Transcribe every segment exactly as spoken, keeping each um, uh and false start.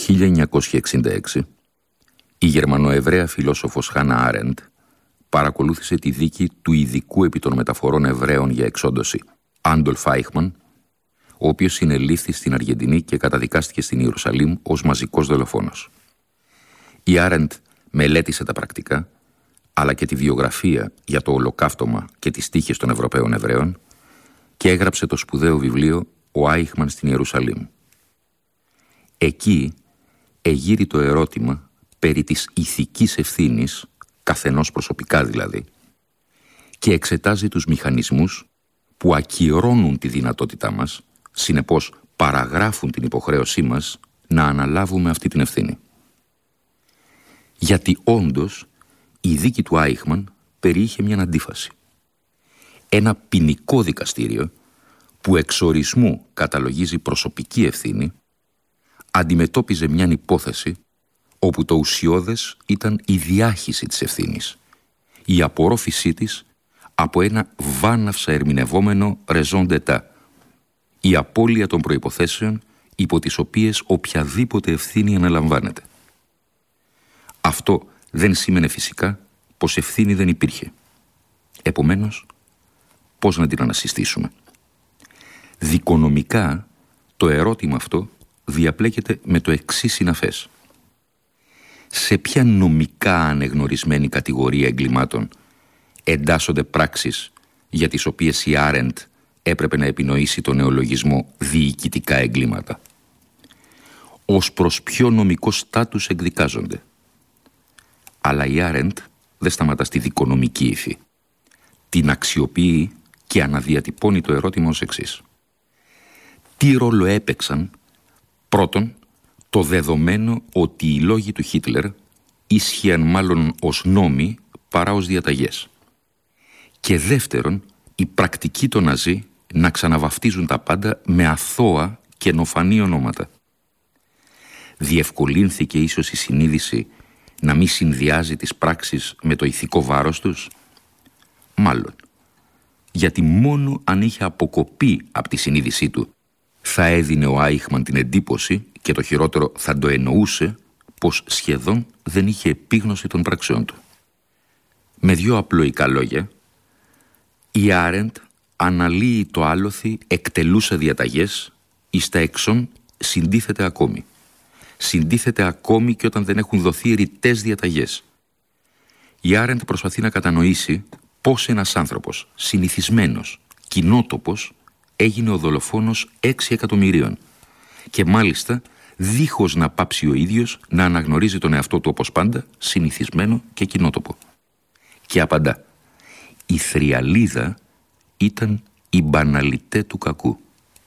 χίλια εννιακόσια εξήντα έξι, η Γερμανοεβραία φιλόσοφος Χάνα Άρεντ παρακολούθησε τη δίκη του ειδικού επί των μεταφορών Εβραίων για εξόντωση, Άντολφ Άιχμαν, ο οποίος συνελήφθη στην Αργεντινή και καταδικάστηκε στην Ιερουσαλήμ ως μαζικός δολοφόνος. Η Άρεντ μελέτησε τα πρακτικά, αλλά και τη βιογραφία για το ολοκαύτωμα και τις τύχες των Ευρωπαίων Εβραίων και έγραψε το σπουδαίο βιβλίο «Ο Άιχμαν στην Ιερουσαλήμ». Εκεί εγείρει το ερώτημα περί της ηθικής ευθύνης, καθενός προσωπικά δηλαδή, και εξετάζει τους μηχανισμούς που ακυρώνουν τη δυνατότητά μας, συνεπώς παραγράφουν την υποχρέωσή μας να αναλάβουμε αυτή την ευθύνη. Γιατί όντως η δίκη του Άιχμαν περιείχε μια αντίφαση. Ένα ποινικό δικαστήριο που εξ ορισμού καταλογίζει προσωπική ευθύνη αντιμετώπιζε μια υπόθεση όπου το ουσιώδες ήταν η διάχυση της ευθύνης, η απορρόφησή της από ένα βάναυσα ερμηνευόμενο raison d'etat, η απώλεια των προϋποθέσεων υπό τις οποίες οποιαδήποτε ευθύνη αναλαμβάνεται. Αυτό δεν σήμαινε φυσικά πως ευθύνη δεν υπήρχε. Επομένως, πώς να την ανασυστήσουμε? Δικονομικά, το ερώτημα αυτό διαπλέκεται με το εξής συναφές. Σε ποια νομικά ανεγνωρισμένη κατηγορία εγκλημάτων εντάσσονται πράξεις για τις οποίες η Άρεντ έπρεπε να επινοήσει τον νεολογισμό διοικητικά εγκλήματα? Ως προς ποιο νομικό στάτους εκδικάζονται? Αλλά η Άρεντ δεν σταματά στη δικονομική υφή. Την αξιοποιεί και αναδιατυπώνει το ερώτημα ως εξής. Τι ρόλο έπαιξαν, πρώτον, το δεδομένο ότι οι λόγοι του Χίτλερ ίσχυαν μάλλον ως νόμοι παρά ως διαταγές, και δεύτερον, η πρακτική των Ναζί να ξαναβαφτίζουν τα πάντα με αθώα και νοφανή ονόματα. Διευκολύνθηκε ίσως η συνείδηση να μην συνδυάζει τις πράξεις με το ηθικό βάρος τους? Μάλλον, γιατί μόνο αν είχε αποκοπεί από τη συνείδησή του θα έδινε ο Άιχμαν την εντύπωση, και το χειρότερο θα το εννοούσε, πως σχεδόν δεν είχε επίγνωση των πράξεών του. Με δυο απλοϊκά λόγια, η Άρεντ αναλύει το άλοθη εκτελούσα διαταγές, εις τα εξών συντίθεται ακόμη. Συντίθεται ακόμη και όταν δεν έχουν δοθεί ρητές διαταγές. Η Άρεντ προσπαθεί να κατανοήσει πώς ένας άνθρωπος συνηθισμένος, κοινότοπος, έγινε ο δολοφόνος έξι εκατομμυρίων και μάλιστα δίχως να πάψει ο ίδιος να αναγνωρίζει τον εαυτό του όπως πάντα συνηθισμένο και κοινότοπο. Και απαντά, η θριαλίδα ήταν η μπαναλιτέ του κακού.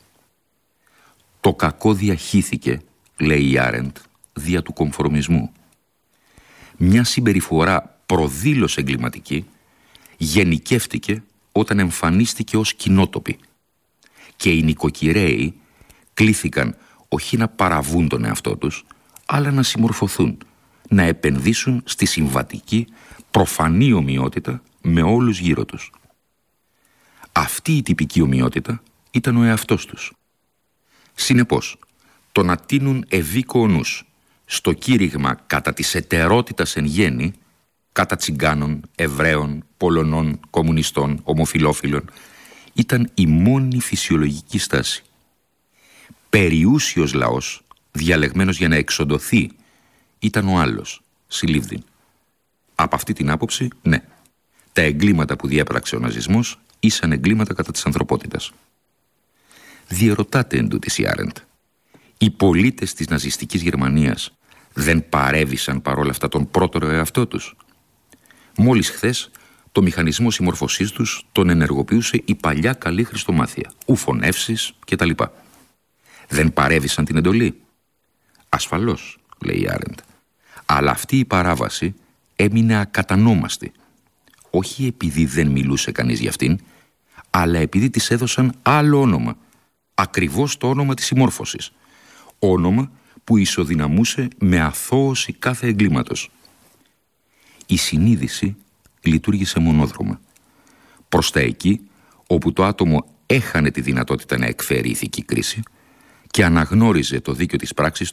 Το κακό διαχύθηκε, λέει η Άρεντ, δια του κομφορμισμού. Μια συμπεριφορά προδήλως εγκληματική γενικεύτηκε όταν εμφανίστηκε ως κοινότοπη και οι νοικοκυρέοι κλήθηκαν όχι να παραβούν τον εαυτό τους, αλλά να συμμορφωθούν, να επενδύσουν στη συμβατική προφανή ομοιότητα με όλους γύρω τους. Αυτή η τυπική ομοιότητα ήταν ο εαυτός τους. Συνεπώς, το να τίνουν ευήκο νους στο κήρυγμα κατά της ετερότητας εν γέννη, κατά Τσιγκάνων, Εβραίων, Πολωνών, Κομμουνιστών, Ομοφυλόφιλων, ήταν η μόνη φυσιολογική στάση. Περιούσιος λαός, διαλεγμένος για να εξοντωθεί, ήταν ο άλλος, συλλήβδιν. Από αυτή την άποψη, ναι, τα εγκλήματα που διέπραξε ο ναζισμός ήσαν εγκλήματα κατά της ανθρωπότητας. Διερωτάται εντούτοις η Άρεντ, οι πολίτες της ναζιστικής Γερμανίας δεν παρέβησαν παρόλα αυτά τον πρώτερο εαυτό τους? Μόλις χθες το μηχανισμό συμμορφωσής τους τον ενεργοποιούσε η παλιά καλή χριστομάθεια, ουφωνεύσεις κτλ. Δεν παρέβησαν την εντολή? Ασφαλώς, λέει η Άρεντ. Αλλά αυτή η παράβαση έμεινε ακατανόμαστη. Όχι επειδή δεν μιλούσε κανείς για αυτήν, αλλά επειδή της έδωσαν άλλο όνομα. Ακριβώς το όνομα της συμμόρφωσης. Όνομα που ισοδυναμούσε με αθώωση κάθε εγκλήματος. Η συνείδηση λειτουργήσε μονόδρομα. Προς τα εκεί όπου το άτομο έχανε τη δυνατότητα να εκφέρει ηθική κρίση και αναγνώριζε το δίκαιο της πράξης του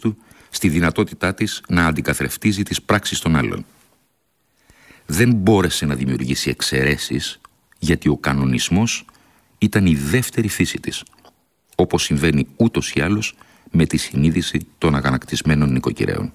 στη δυνατότητά της να αντικαθρεφτίζει τις πράξεις των άλλων. Δεν μπόρεσε να δημιουργήσει εξαιρέσεις, γιατί ο κανονισμός ήταν η δεύτερη φύση της, όπως συμβαίνει ούτως ή άλλως με τη συνείδηση των αγανακτισμένων νοικοκυρέων.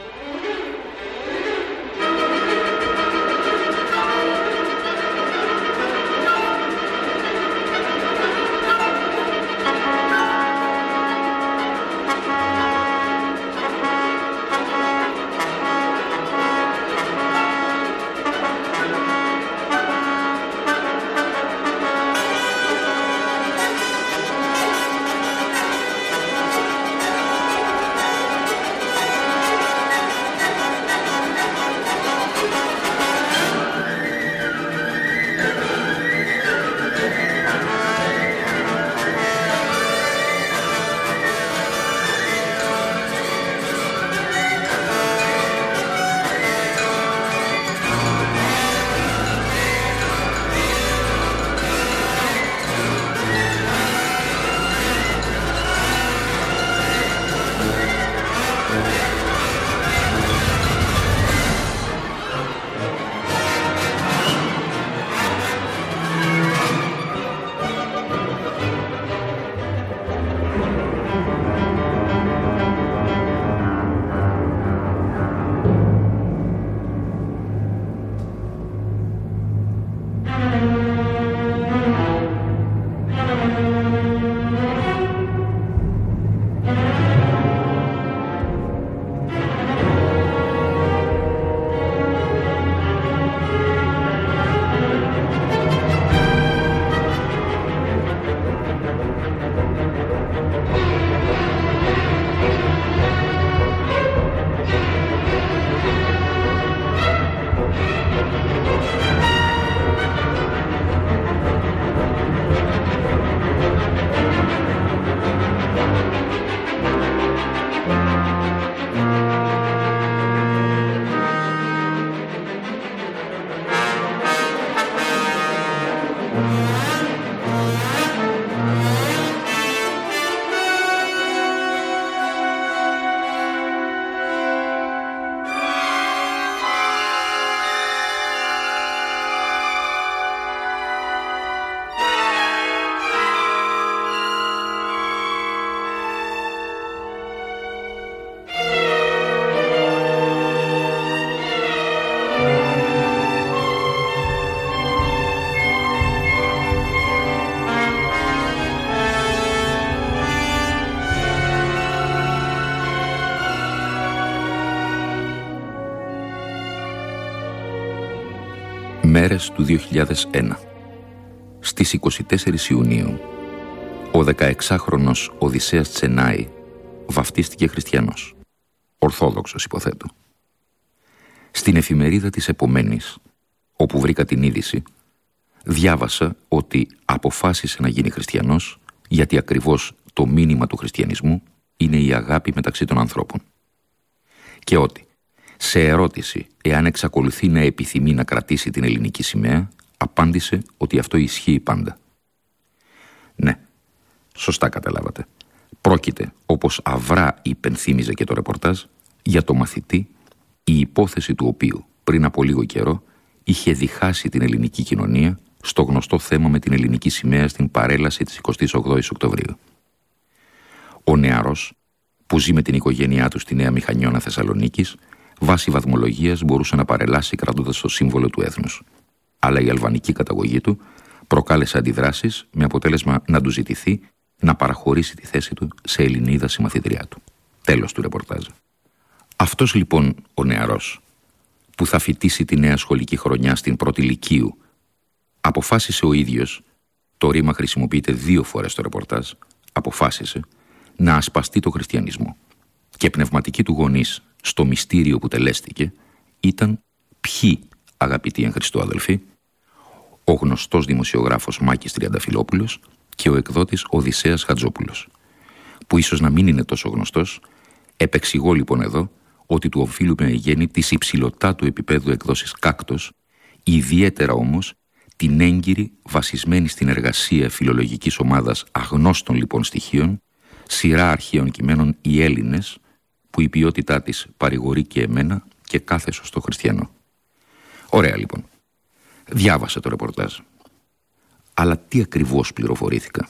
Μέρες του δύο χιλιάδες ένα. Στις είκοσι τέσσερις Ιουνίου, ο δεκαεξάχρονος Οδυσσέας Τσενάη βαφτίστηκε χριστιανός. Ορθόδοξος, υποθέτω. Στην εφημερίδα της επομένης, όπου βρήκα την είδηση, διάβασα ότι αποφάσισε να γίνει χριστιανός γιατί ακριβώς το μήνυμα του χριστιανισμού είναι η αγάπη μεταξύ των ανθρώπων. Και ότι σε ερώτηση εάν εξακολουθεί να επιθυμεί να κρατήσει την ελληνική σημαία, απάντησε ότι αυτό ισχύει πάντα. Ναι, σωστά καταλάβατε. Πρόκειται, όπως αυρά υπενθύμιζε και το ρεπορτάζ, για το μαθητή, η υπόθεση του οποίου πριν από λίγο καιρό είχε διχάσει την ελληνική κοινωνία στο γνωστό θέμα με την ελληνική σημαία στην παρέλαση της εικοστής ογδόης Οκτωβρίου. Ο νεαρός, που ζει με την οικογένειά του στη Νέα Μηχανιώνα Θεσσαλονίκης, βάσει βαθμολογίας μπορούσε να παρελάσει κρατώντας το σύμβολο του έθνους. Αλλά η αλβανική καταγωγή του προκάλεσε αντιδράσεις με αποτέλεσμα να του ζητηθεί να παραχωρήσει τη θέση του σε Ελληνίδα συμμαθητριά του. Τέλος του ρεπορτάζ. Αυτός λοιπόν ο νεαρός, που θα φοιτήσει τη νέα σχολική χρονιά στην πρώτη λυκείου, αποφάσισε ο ίδιος, το ρήμα χρησιμοποιείται δύο φορές στο ρεπορτάζ, αποφάσισε να ασπαστεί το χριστιανισμό. Και πνευματική του γονείς στο μυστήριο που τελέστηκε ήταν ποιοι, αγαπητοί εν Χριστώ αδελφοί, ο γνωστός δημοσιογράφος Μάκης Τριανταφυλόπουλος και ο εκδότης Οδυσσέας Χατζόπουλος, που ίσως να μην είναι τόσο γνωστός. Επεξηγώ λοιπόν εδώ ότι του οφείλουμε γέννη της υψηλωτά του επίπεδου εκδόσης Κάκτος, ιδιαίτερα όμως την έγκυρη, βασισμένη στην εργασία φιλολογικής ομάδας αγνώστων λοιπόν στοιχείων, σειρά αρχαίων κειμένων οι Έλληνες, που η ποιότητά της παρηγορεί και εμένα και κάθε σωστό χριστιανό. Ωραία λοιπόν. Διάβασα το ρεπορτάζ. Αλλά τι ακριβώς πληροφορήθηκα?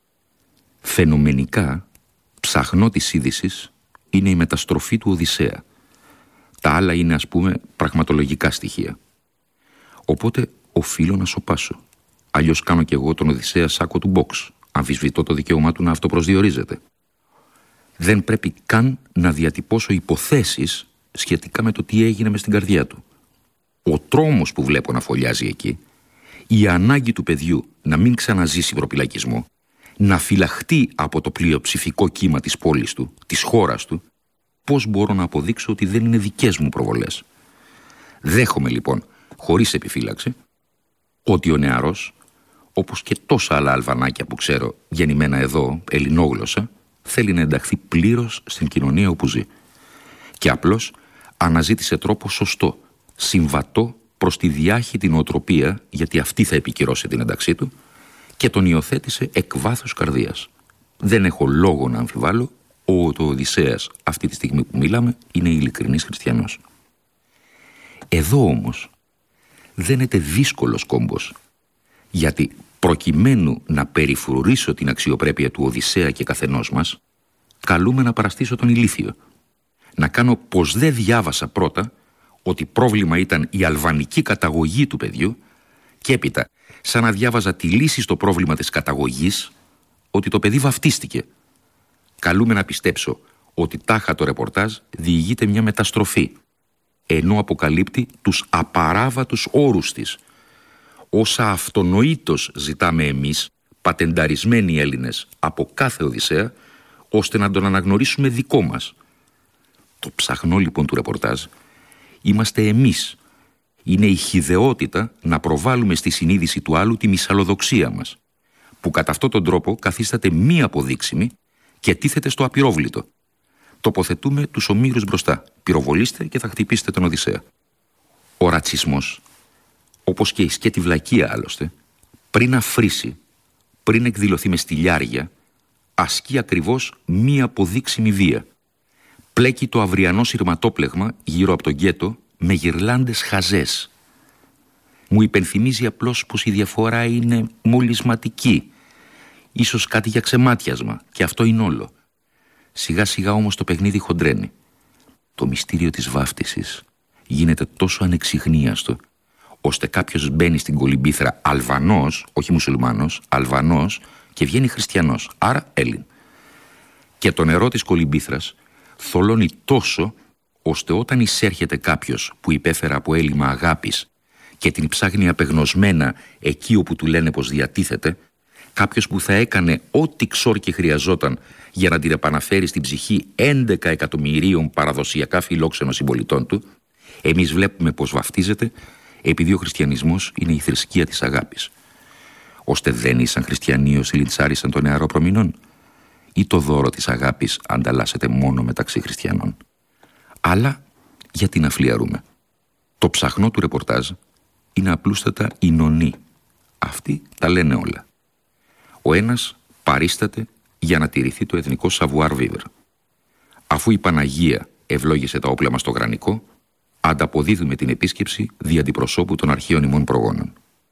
Φαινομενικά, ψαχνό της είδησης είναι η μεταστροφή του Οδυσσέα. Τα άλλα είναι, ας πούμε, πραγματολογικά στοιχεία. Οπότε οφείλω να σωπάσω. Αλλιώς κάνω κι εγώ τον Οδυσσέα σάκο του box. Αμφισβητώ το δικαίωμά του να αυτοπροσδιορίζεται. Δεν πρέπει καν να διατυπώσω υποθέσεις σχετικά με το τι έγινε μες στην καρδιά του. Ο τρόμος που βλέπω να φωλιάζει εκεί, η ανάγκη του παιδιού να μην ξαναζήσει προπυλακισμό, να φυλαχτεί από το πλειοψηφικό κύμα της πόλης του, της χώρας του, πώς μπορώ να αποδείξω ότι δεν είναι δικές μου προβολές? Δέχομαι λοιπόν, χωρίς επιφύλαξη, ότι ο νεαρός, όπως και τόσα άλλα Αλβανάκια που ξέρω γεννημένα εδώ, ελληνόγλωσσα, θέλει να ενταχθεί πλήρως στην κοινωνία όπου ζει. Και απλώς αναζήτησε τρόπο σωστό, συμβατό προς τη διάχυτη νοοτροπία, γιατί αυτή θα επικυρώσει την ένταξή του, και τον υιοθέτησε εκ βάθους καρδίας. Δεν έχω λόγο να αμφιβάλλω ότι ο Οδυσσέας αυτή τη στιγμή που μιλάμε είναι ειλικρινής χριστιανός. Εδώ όμως δένεται δύσκολος κόμπος, γιατί προκειμένου να περιφρουρήσω την αξιοπρέπεια του Οδυσσέα και καθενός μας, καλούμε να παραστήσω τον ηλίθιο. Να κάνω πως δεν διάβασα πρώτα ότι πρόβλημα ήταν η αλβανική καταγωγή του παιδιού και έπειτα, σαν να διάβαζα τη λύση στο πρόβλημα της καταγωγής, ότι το παιδί βαφτίστηκε. Καλούμε να πιστέψω ότι τάχα το ρεπορτάζ διηγείται μια μεταστροφή, ενώ αποκαλύπτει τους απαράβατους όρους της, όσα αυτονοήτως ζητάμε εμείς, πατενταρισμένοι Έλληνες, από κάθε Οδυσσέα, ώστε να τον αναγνωρίσουμε δικό μας. Το ψαχνό λοιπόν του ρεπορτάζ είμαστε εμείς. Είναι η χυδαιότητα να προβάλλουμε στη συνείδηση του άλλου τη μυσαλλοδοξία μας, που κατά αυτόν τον τρόπο καθίσταται μη αποδείξιμη και τίθεται στο απειρόβλητο. Τοποθετούμε τους ομήρους μπροστά. Πυροβολήστε και θα χτυπήσετε τον Οδυσσέα. Ο ρατσισμός, όπως και η σκέτη βλακεία άλλωστε, πριν αφρίσει, πριν εκδηλωθεί με στυλιάρια, ασκεί ακριβώς μη αποδείξιμη βία. Πλέκει το αυριανό σειρματόπλεγμα γύρω από το γκέτο με γυρλάντες χαζές. Μου υπενθυμίζει απλώς πως η διαφορά είναι μολυσματική, ίσως κάτι για ξεμάτιασμα, και αυτό είναι όλο. Σιγά σιγά όμως το παιχνίδι χοντρένει. Το μυστήριο της βάφτισης γίνεται τόσο ανεξιχνίαστο, ώστε κάποιος μπαίνει στην κολυμπήθρα Αλβανός, όχι μουσουλμάνος, Αλβανός, και βγαίνει χριστιανός, άρα Έλλην. Και το νερό της κολυμπήθρας θολώνει τόσο, ώστε όταν εισέρχεται κάποιος που υπέφερε από έλλειμμα αγάπης και την ψάχνει απεγνωσμένα εκεί όπου του λένε πως διατίθεται, κάποιος που θα έκανε ό,τι ξόρκι χρειαζόταν για να την επαναφέρει στην ψυχή έντεκα εκατομμυρίων παραδοσιακά φιλόξενων συμπολιτών του, εμείς βλέπουμε πως βαφτίζεται, επειδή ο χριστιανισμός είναι η θρησκεία της αγάπης. Ώστε δεν ήσαν χριστιανοί όσοι λιντσάρισαν τον νεαρό προμηνών, ή το δώρο της αγάπης ανταλλάσσεται μόνο μεταξύ χριστιανών? Αλλά γιατί να φλιαρούμε? Το ψαχνό του ρεπορτάζ είναι απλούστατα η νονή. Αυτοί τα λένε όλα. Ο ένας παρίσταται για να τηρηθεί το εθνικό savoir-vivre. Αφού η Παναγία ευλόγησε τα όπλα μας στο γρανικό, ανταποδίδουμε την επίσκεψη δι' αντιπροσώπου των αρχαίων ημών προγόνων.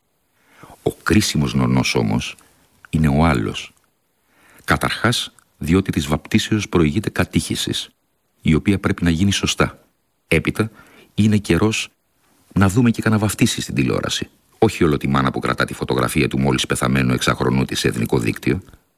Ο κρίσιμος νονός όμως είναι ο άλλος. Καταρχάς, διότι της βαπτίσεως προηγείται κατήχησης, η οποία πρέπει να γίνει σωστά. Έπειτα, είναι καιρός να δούμε και κανένα βαφτίσει στην τηλεόραση. Όχι όλο τη μάνα που κρατά τη φωτογραφία του μόλις πεθαμένου εξαχρονού της σε εθνικό δίκτυο.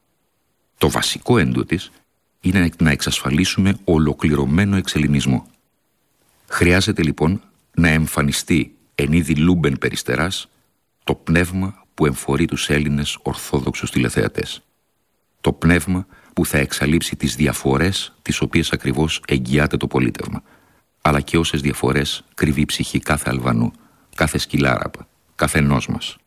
Το βασικό εντούτοις είναι να εξασφαλίσουμε ολοκληρωμένο εξελληνισμό. Χρειάζεται λοιπόν να εμφανιστεί εν είδη Λούμπεν Περιστεράς το πνεύμα που εμφορεί τους Έλληνες ορθόδοξους τηλεθεατές. Το πνεύμα που θα εξαλείψει τις διαφορές τις οποίες ακριβώς εγγυάται το πολίτευμα, αλλά και όσες διαφορές κρύβει η ψυχή κάθε Αλβανού, κάθε σκυλάραπα, καθενός μας.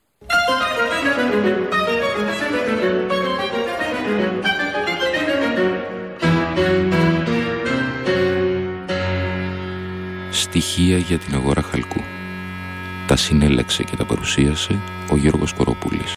Στοιχεία για την αγορά χαλκού. Τα συνέλεξε και τα παρουσίασε ο Γιώργος Κοροπούλης.